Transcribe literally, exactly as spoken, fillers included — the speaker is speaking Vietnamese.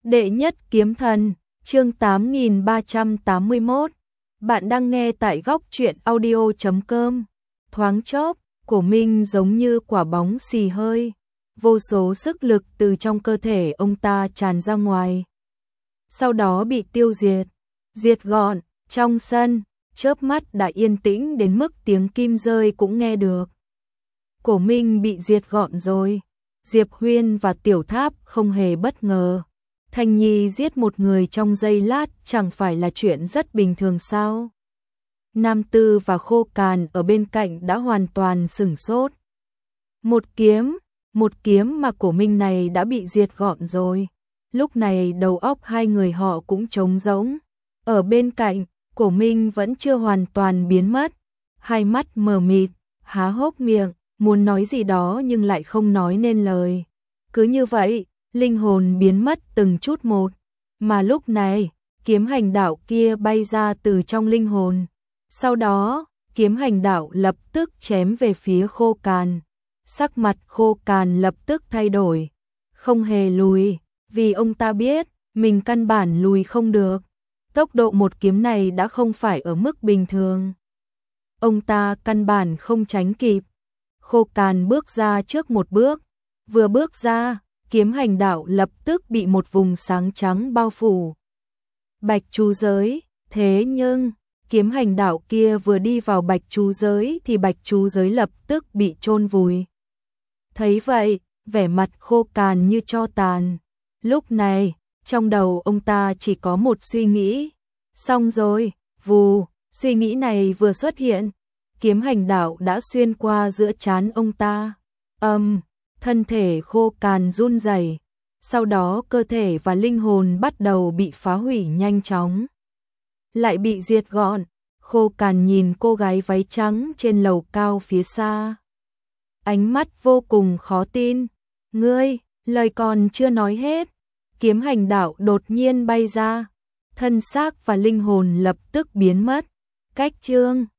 Đệ nhất kiếm thần, chương tám nghìn ba trăm tám mươi mốt. Bạn đang nghe tại góc truyện audio chấm com. Thoáng chốc, Cổ Minh giống như quả bóng xì hơi, vô số sức lực từ trong cơ thể ông ta tràn ra ngoài. Sau đó bị tiêu diệt, diệt gọn, trong sân, chớp mắt đã yên tĩnh đến mức tiếng kim rơi cũng nghe được. Cổ Minh bị diệt gọn rồi, Diệp Huyên và Tiểu Tháp không hề bất ngờ. Thanh Nhi giết một người trong giây lát chẳng phải là chuyện rất bình thường sao? Nam Tư và Khô Càn ở bên cạnh đã hoàn toàn sửng sốt. Một kiếm, một kiếm mà Cổ Minh này đã bị diệt gọn rồi. Lúc này đầu óc hai người họ cũng trống rỗng. Ở bên cạnh, Cổ Minh vẫn chưa hoàn toàn biến mất. Hai mắt mờ mịt, há hốc miệng, muốn nói gì đó nhưng lại không nói nên lời. Cứ như vậy, linh hồn biến mất từng chút một. Mà lúc này, kiếm hành đạo kia bay ra từ trong linh hồn. Sau đó, kiếm hành đạo lập tức chém về phía Khô Càn. Sắc mặt Khô Càn lập tức thay đổi. Không hề lùi, vì ông ta biết, mình căn bản lùi không được. Tốc độ một kiếm này đã không phải ở mức bình thường. Ông ta căn bản không tránh kịp. Khô Càn bước ra trước một bước. Vừa bước ra, kiếm hành đạo lập tức bị một vùng sáng trắng bao phủ. Bạch chú giới, thế nhưng, kiếm hành đạo kia vừa đi vào bạch chú giới thì bạch chú giới lập tức bị chôn vùi. Thấy vậy, vẻ mặt Khô Càn như tro tàn. Lúc này, trong đầu ông ta chỉ có một suy nghĩ. Xong rồi, vù, suy nghĩ này vừa xuất hiện, kiếm hành đạo đã xuyên qua giữa trán ông ta. Âm, um, thân thể Khô Càn run rẩy, sau đó cơ thể và linh hồn bắt đầu bị phá hủy nhanh chóng. Lại bị diệt gọn, Khô Càn nhìn cô gái váy trắng trên lầu cao phía xa. Ánh mắt vô cùng khó tin. Ngươi, lời còn chưa nói hết, kiếm hành đạo đột nhiên bay ra, thân xác và linh hồn lập tức biến mất. Cách chương